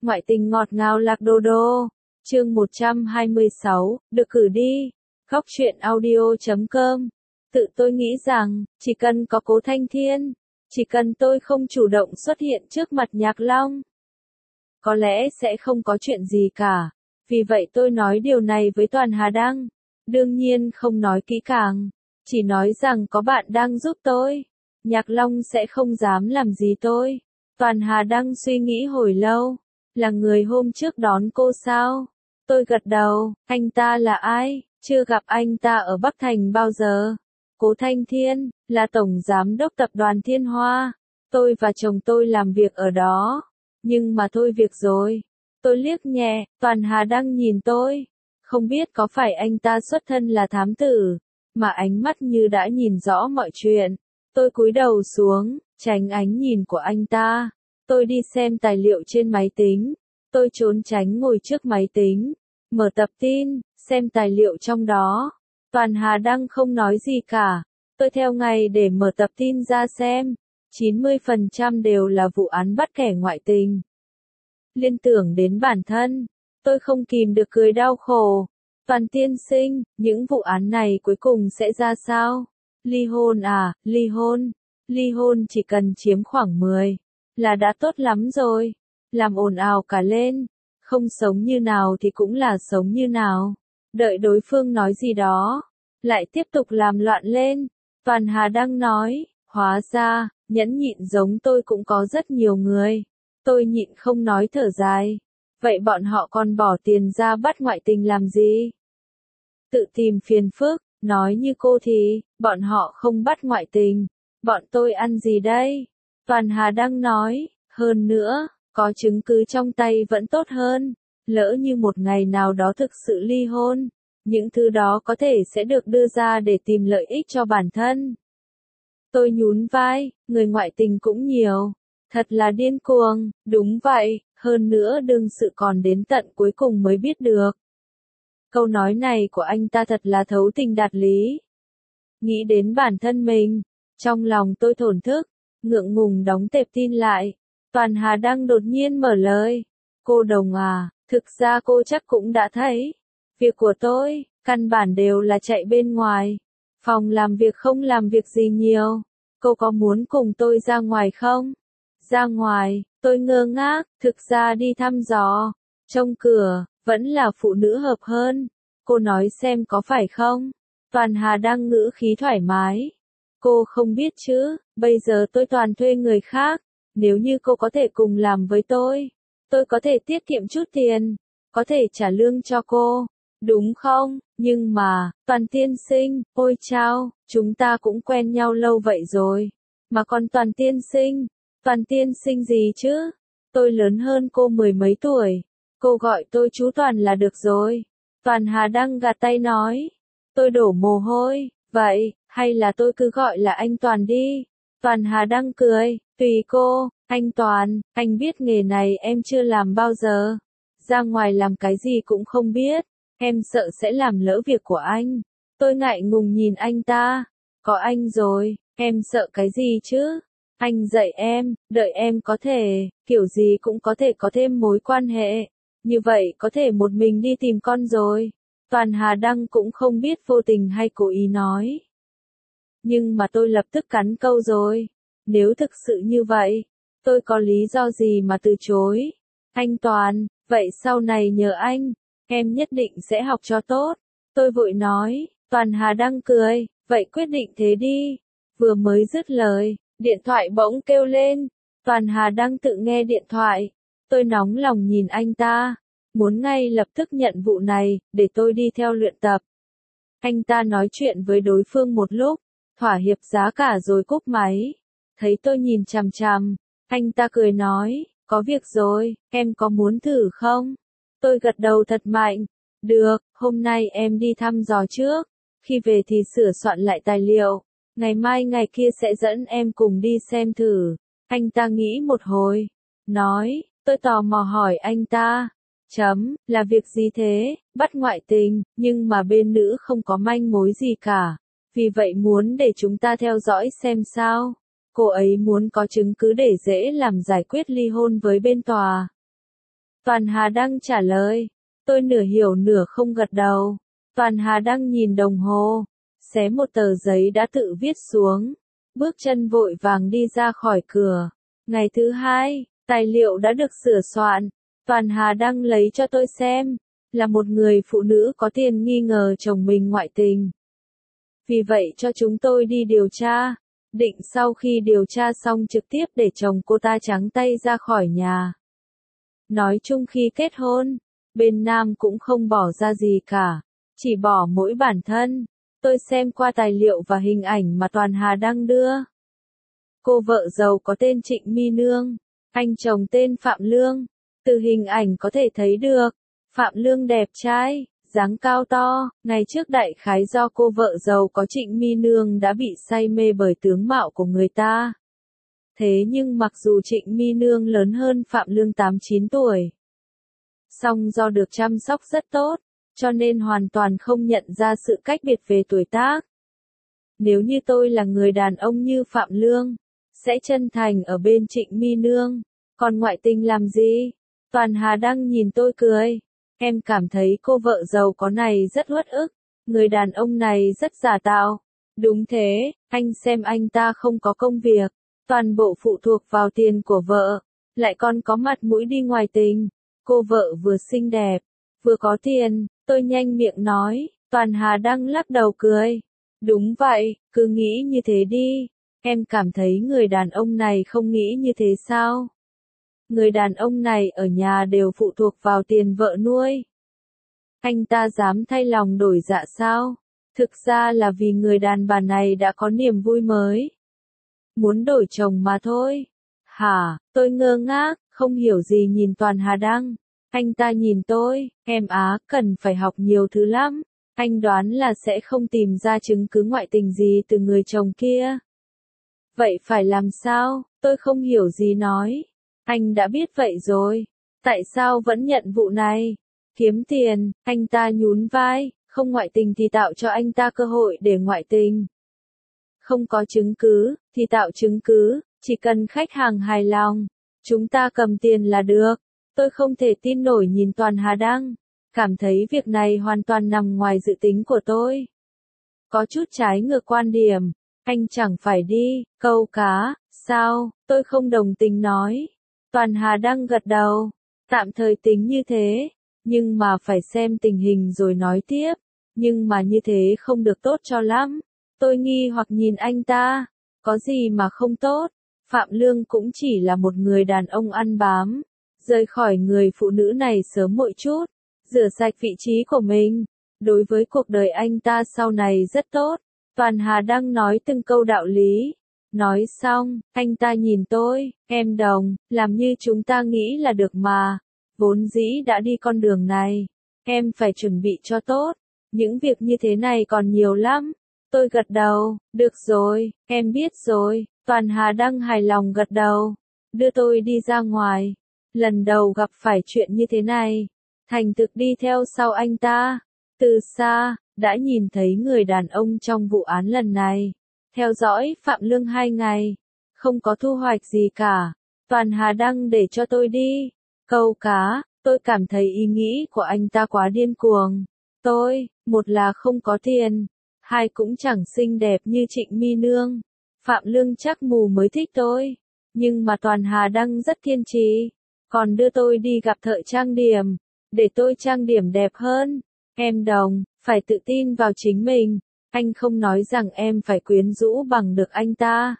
Ngoại tình ngọt ngào lạc đô đô. Chương 126, được cử đi. Khóc chuyện audio.com. Tự tôi nghĩ rằng, chỉ cần có Cố Thanh Thiên, chỉ cần tôi không chủ động xuất hiện trước mặt Nhạc Long, có lẽ sẽ không có chuyện gì cả. Vì vậy tôi nói điều này với Toàn Hà Đăng. Đương nhiên không nói kỹ càng, chỉ nói rằng có bạn đang giúp tôi. Nhạc Long sẽ không dám làm gì tôi. Toàn Hà Đăng suy nghĩ hồi lâu. Là người hôm trước đón cô sao? Tôi gật đầu. Anh ta là ai? Chưa gặp anh ta ở Bắc Thành bao giờ. Cố Thanh Thiên, là tổng giám đốc tập đoàn Thiên Hoa. Tôi và chồng tôi làm việc ở đó. Nhưng mà thôi việc rồi. Tôi liếc nhẹ, Toàn Hà Đăng nhìn tôi. Không biết có phải anh ta xuất thân là thám tử, mà ánh mắt như đã nhìn rõ mọi chuyện. Tôi cúi đầu xuống, tránh ánh nhìn của anh ta. Tôi đi xem tài liệu trên máy tính. Tôi trốn tránh ngồi trước máy tính, mở tập tin, xem tài liệu trong đó. Toàn Hà Đăng không nói gì cả. Tôi theo ngày để mở tập tin ra xem. 90% đều là vụ án bắt kẻ ngoại tình. Liên tưởng đến bản thân, tôi không kìm được cười đau khổ. Toàn tiên sinh, những vụ án này cuối cùng sẽ ra sao? Ly hôn à, ly hôn. Ly hôn chỉ cần chiếm khoảng 10 là đã tốt lắm rồi. Làm ồn ào cả lên. Không sống như nào thì cũng là sống như nào. Đợi đối phương nói gì đó, lại tiếp tục làm loạn lên. Toàn Hà Đăng nói, hóa ra, nhẫn nhịn giống tôi cũng có rất nhiều người. Tôi nhịn không nói thở dài. Vậy bọn họ còn bỏ tiền ra bắt ngoại tình làm gì? Tự tìm phiền phức, nói như cô thì, bọn họ không bắt ngoại tình. Bọn tôi ăn gì đây? Toàn Hà Đăng nói, hơn nữa, có chứng cứ trong tay vẫn tốt hơn. Lỡ như một ngày nào đó thực sự ly hôn, những thứ đó có thể sẽ được đưa ra để tìm lợi ích cho bản thân. Tôi nhún vai, người ngoại tình cũng nhiều. Thật là điên cuồng, đúng vậy, hơn nữa đương sự còn đến tận cuối cùng mới biết được. Câu nói này của anh ta thật là thấu tình đạt lý. Nghĩ đến bản thân mình, trong lòng tôi thổn thức, ngượng ngùng đóng tệp tin lại. Toàn Hà Đăng đột nhiên mở lời. Cô Đồng à, thực ra cô chắc cũng đã thấy. Việc của tôi, căn bản đều là chạy bên ngoài. Phòng làm việc không làm việc gì nhiều. Cô có muốn cùng tôi ra ngoài không? Ra ngoài, tôi ngơ ngác, thực ra đi thăm dò. Trông cửa, vẫn là phụ nữ hợp hơn. Cô nói xem có phải không? Toàn Hà Đăng ngữ khí thoải mái. Cô không biết chứ, bây giờ tôi toàn thuê người khác. Nếu như cô có thể cùng làm với tôi có thể tiết kiệm chút tiền, có thể trả lương cho cô, đúng không? Nhưng mà, Toàn tiên sinh, ôi chao, chúng ta cũng quen nhau lâu vậy rồi. Mà còn Toàn tiên sinh gì chứ? Tôi lớn hơn cô 10 mấy tuổi. Cô gọi tôi chú Toàn là được rồi. Toàn Hà Đăng gạt tay nói. Tôi đổ mồ hôi, vậy, hay là tôi cứ gọi là anh Toàn đi. Toàn Hà Đăng cười, tùy cô. Anh Toàn, anh biết nghề này em chưa làm bao giờ. Ra ngoài làm cái gì cũng không biết. Em sợ sẽ làm lỡ việc của anh. Tôi ngại ngùng nhìn anh ta. Có anh rồi, em sợ cái gì chứ? Anh dạy em, đợi em có thể, kiểu gì cũng có thể có thêm mối quan hệ. Như vậy có thể một mình đi tìm con rồi. Toàn Hà Đăng cũng không biết vô tình hay cố ý nói. Nhưng mà tôi lập tức cắn câu rồi. Nếu thực sự như vậy, tôi có lý do gì mà từ chối? Anh Toàn, vậy sau này nhờ anh, em nhất định sẽ học cho tốt. Tôi vội nói. Toàn Hà Đăng cười, vậy quyết định thế đi. Vừa mới dứt lời, điện thoại bỗng kêu lên. Toàn Hà Đăng tự nghe điện thoại. Tôi nóng lòng nhìn anh ta, muốn ngay lập tức nhận vụ này, để tôi đi theo luyện tập. Anh ta nói chuyện với đối phương một lúc, thỏa hiệp giá cả rồi cúp máy. Thấy tôi nhìn chằm chằm, anh ta cười nói, có việc rồi, em có muốn thử không? Tôi gật đầu thật mạnh. Được, hôm nay em đi thăm dò trước, khi về thì sửa soạn lại tài liệu. Ngày mai ngày kia sẽ dẫn em cùng đi xem thử. Anh ta nghĩ một hồi, nói, tôi tò mò hỏi anh ta. Là việc gì thế? Bắt ngoại tình, nhưng mà bên nữ không có manh mối gì cả. Vì vậy muốn để chúng ta theo dõi xem sao. Cô ấy muốn có chứng cứ để dễ làm giải quyết ly hôn với bên tòa. Toàn Hà Đăng trả lời. Tôi nửa hiểu nửa không gật đầu. Toàn Hà Đăng nhìn đồng hồ, xé một tờ giấy đã tự viết xuống, bước chân vội vàng đi ra khỏi cửa. Ngày thứ hai, tài liệu đã được sửa soạn. Toàn Hà Đăng lấy cho tôi xem, là một người phụ nữ có tiền nghi ngờ chồng mình ngoại tình. Vì vậy cho chúng tôi đi điều tra, định sau khi điều tra xong trực tiếp để chồng cô ta trắng tay ra khỏi nhà. Nói chung khi kết hôn, bên nam cũng không bỏ ra gì cả, chỉ bỏ mỗi bản thân. Tôi xem qua tài liệu và hình ảnh mà Toàn Hà Đăng đưa. Cô vợ giàu có tên Trịnh My Nương, anh chồng tên Phạm Lương. Từ hình ảnh có thể thấy được, Phạm Lương đẹp trai, dáng cao to. Ngày trước đại khái do cô vợ giàu có Trịnh My Nương đã bị say mê bởi tướng mạo của người ta. Thế nhưng mặc dù Trịnh My Nương lớn hơn Phạm Lương 8-9 tuổi, song do được chăm sóc rất tốt, cho nên hoàn toàn không nhận ra sự cách biệt về tuổi tác. Nếu như tôi là người đàn ông như Phạm Lương, sẽ chân thành ở bên Trịnh My Nương, còn ngoại tình làm gì? Toàn Hà Đăng nhìn tôi cười. Em cảm thấy cô vợ giàu có này rất uất ức, người đàn ông này rất giả tạo. Đúng thế, anh xem anh ta không có công việc, toàn bộ phụ thuộc vào tiền của vợ, lại còn có mặt mũi đi ngoài tình. Cô vợ vừa xinh đẹp, vừa có tiền, tôi nhanh miệng nói. Toàn Hà Đăng lắc đầu cười. Đúng vậy, cứ nghĩ như thế đi. Em cảm thấy người đàn ông này không nghĩ như thế sao? Người đàn ông này ở nhà đều phụ thuộc vào tiền vợ nuôi. Anh ta dám thay lòng đổi dạ sao? Thực ra là vì người đàn bà này đã có niềm vui mới. Muốn đổi chồng mà thôi. Hả, tôi ngơ ngác, không hiểu gì nhìn Toàn Hà Đăng. Anh ta nhìn tôi, em á, cần phải học nhiều thứ lắm. Anh đoán là sẽ không tìm ra chứng cứ ngoại tình gì từ người chồng kia. Vậy phải làm sao? Tôi không hiểu gì nói. Anh đã biết vậy rồi. Tại sao vẫn nhận vụ này? Kiếm tiền, anh ta nhún vai, không ngoại tình thì tạo cho anh ta cơ hội để ngoại tình. Không có chứng cứ, thì tạo chứng cứ, chỉ cần khách hàng hài lòng, chúng ta cầm tiền là được. Tôi không thể tin nổi nhìn Toàn Hà Đăng, cảm thấy việc này hoàn toàn nằm ngoài dự tính của tôi. Có chút trái ngược quan điểm, anh chẳng phải đi, câu cá, sao, tôi không đồng tình nói. Toàn Hà Đăng gật đầu, tạm thời tính như thế, nhưng mà phải xem tình hình rồi nói tiếp, nhưng mà như thế không được tốt cho lắm. Tôi nghi hoặc nhìn anh ta, có gì mà không tốt, Phạm Lương cũng chỉ là một người đàn ông ăn bám, rời khỏi người phụ nữ này sớm một chút, rửa sạch vị trí của mình, đối với cuộc đời anh ta sau này rất tốt. Toàn Hà Đăng nói từng câu đạo lý. Nói xong, anh ta nhìn tôi, em Đồng, làm như chúng ta nghĩ là được mà. Vốn dĩ đã đi con đường này, em phải chuẩn bị cho tốt. Những việc như thế này còn nhiều lắm. Tôi gật đầu, được rồi, em biết rồi. Toàn Hà Đăng hài lòng gật đầu, đưa tôi đi ra ngoài. Lần đầu gặp phải chuyện như thế này, thành thực đi theo sau anh ta. Từ xa, đã nhìn thấy người đàn ông trong vụ án lần này. Theo dõi Phạm Lương 2 ngày, không có thu hoạch gì cả. Toàn Hà Đăng để cho tôi đi câu cá, tôi cảm thấy ý nghĩ của anh ta quá điên cuồng. Tôi, một là không có tiền, hai cũng chẳng xinh đẹp như Trịnh My Nương. Phạm Lương chắc mù mới thích tôi, nhưng mà Toàn Hà Đăng rất kiên trì, còn đưa tôi đi gặp thợ trang điểm, để tôi trang điểm đẹp hơn. Em Đồng, phải tự tin vào chính mình. Anh không nói rằng em phải quyến rũ bằng được anh ta.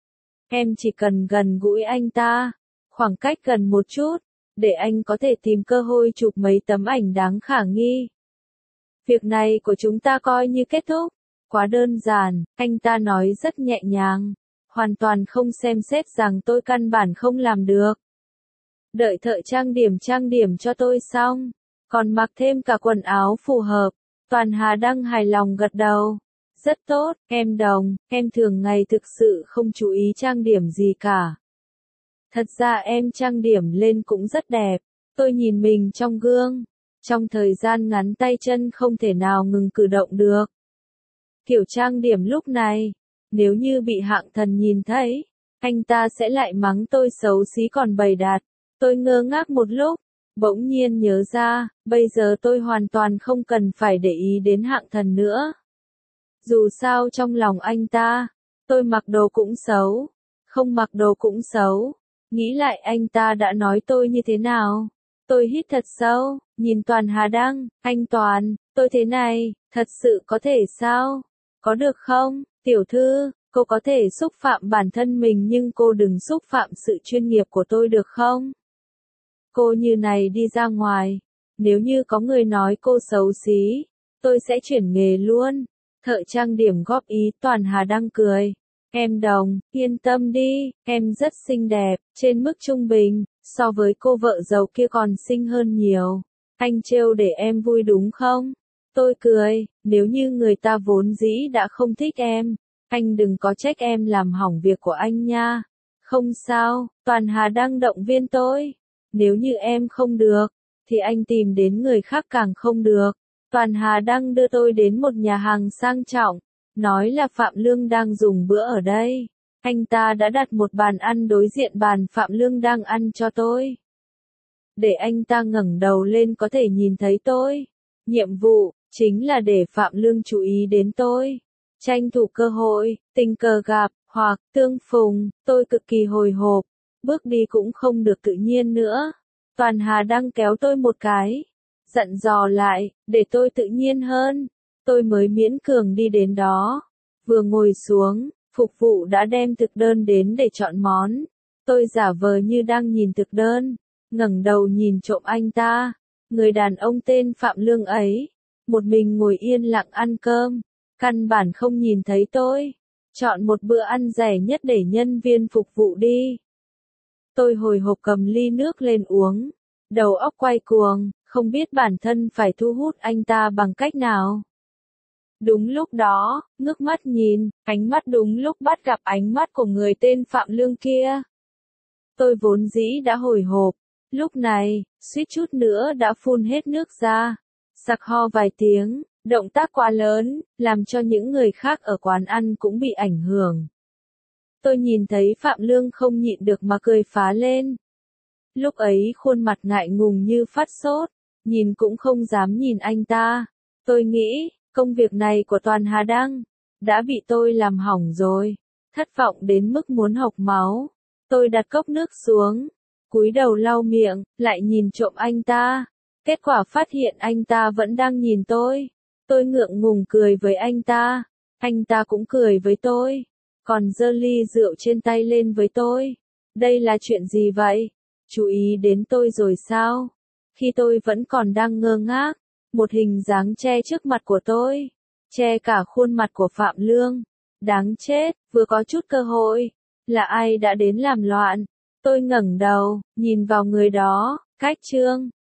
Em chỉ cần gần gũi anh ta, khoảng cách gần một chút, để anh có thể tìm cơ hội chụp mấy tấm ảnh đáng khả nghi. Việc này của chúng ta coi như kết thúc. Quá đơn giản, anh ta nói rất nhẹ nhàng, hoàn toàn không xem xét rằng tôi căn bản không làm được. Đợi thợ trang điểm cho tôi xong, còn mặc thêm cả quần áo phù hợp. Toàn Hà Đăng hài lòng gật đầu. Rất tốt, em Đồng, em thường ngày thực sự không chú ý trang điểm gì cả. Thật ra em trang điểm lên cũng rất đẹp. Tôi nhìn mình trong gương. Trong thời gian ngắn tay chân không thể nào ngừng cử động được. Kiểu trang điểm lúc này, nếu như bị hạng thần nhìn thấy, anh ta sẽ lại mắng tôi xấu xí còn bày đặt. Tôi ngơ ngác một lúc, Bỗng nhiên nhớ ra, bây giờ tôi hoàn toàn không cần phải để ý đến Hạng Thần nữa. Dù sao trong lòng anh ta, tôi mặc đồ cũng xấu, không mặc đồ cũng xấu. Nghĩ lại anh ta đã nói tôi như thế nào. Tôi hít thật sâu, nhìn Toàn Hà Đăng, anh Toàn, tôi thế này, thật sự có thể sao? Có được không, tiểu thư, cô có thể xúc phạm bản thân mình nhưng cô đừng xúc phạm sự chuyên nghiệp của tôi được không? Cô như này đi ra ngoài, nếu như có người nói cô xấu xí, tôi sẽ chuyển nghề luôn. Thợ trang điểm góp ý. Toàn Hà Đăng cười. Em Đồng, yên tâm đi, em rất xinh đẹp, trên mức trung bình, so với cô vợ giàu kia còn xinh hơn nhiều. Anh trêu để em vui đúng không? Tôi cười, nếu như người ta vốn dĩ đã không thích em, anh đừng có trách em làm hỏng việc của anh nha. Không sao, Toàn Hà Đăng động viên tôi. Nếu như em không được, thì anh tìm đến người khác càng không được. Toàn Hà Đăng đưa tôi đến một nhà hàng sang trọng, nói là Phạm Lương đang dùng bữa ở đây. Anh ta đã đặt một bàn ăn đối diện bàn Phạm Lương đang ăn cho tôi. Để anh ta ngẩng đầu lên có thể nhìn thấy tôi. Nhiệm vụ chính là để Phạm Lương chú ý đến tôi. Tranh thủ cơ hội, tình cờ gặp, hoặc tương phùng, tôi cực kỳ hồi hộp. Bước đi cũng không được tự nhiên nữa. Toàn Hà Đăng kéo tôi một cái, dặn dò lại, để tôi tự nhiên hơn. Tôi mới miễn cường đi đến đó. Vừa ngồi xuống, phục vụ đã đem thực đơn đến để chọn món. Tôi giả vờ như đang nhìn thực đơn, ngẩng đầu nhìn trộm anh ta. Người đàn ông tên Phạm Lương ấy, một mình ngồi yên lặng ăn cơm, căn bản không nhìn thấy tôi. Chọn một bữa ăn rẻ nhất để nhân viên phục vụ đi. Tôi hồi hộp cầm ly nước lên uống, đầu óc quay cuồng, không biết bản thân phải thu hút anh ta bằng cách nào. Đúng lúc đó, ngước mắt nhìn, ánh mắt đúng lúc bắt gặp ánh mắt của người tên Phạm Lương kia. Tôi vốn dĩ đã hồi hộp, lúc này, suýt chút nữa đã phun hết nước ra. Sặc ho vài tiếng, động tác quá lớn, làm cho những người khác ở quán ăn cũng bị ảnh hưởng. Tôi nhìn thấy Phạm Lương không nhịn được mà cười phá lên. Lúc ấy khuôn mặt ngại ngùng như phát sốt, nhìn cũng không dám nhìn anh ta. Tôi nghĩ, công việc này của Toàn Hà Đăng đã bị tôi làm hỏng rồi. Thất vọng đến mức muốn hộc máu. Tôi đặt cốc nước xuống, cúi đầu lau miệng, lại nhìn trộm anh ta. Kết quả phát hiện anh ta vẫn đang nhìn tôi. Tôi ngượng ngùng cười với anh ta. Anh ta cũng cười với tôi. Còn giơ ly rượu trên tay lên với tôi. Đây là chuyện gì vậy? Chú ý đến tôi rồi sao? Khi tôi vẫn còn đang ngơ ngác, một hình dáng che trước mặt của tôi, che cả khuôn mặt của Phạm Lương. Đáng chết, vừa có chút cơ hội, là ai đã đến làm loạn? Tôi ngẩng đầu, nhìn vào người đó, cách Trương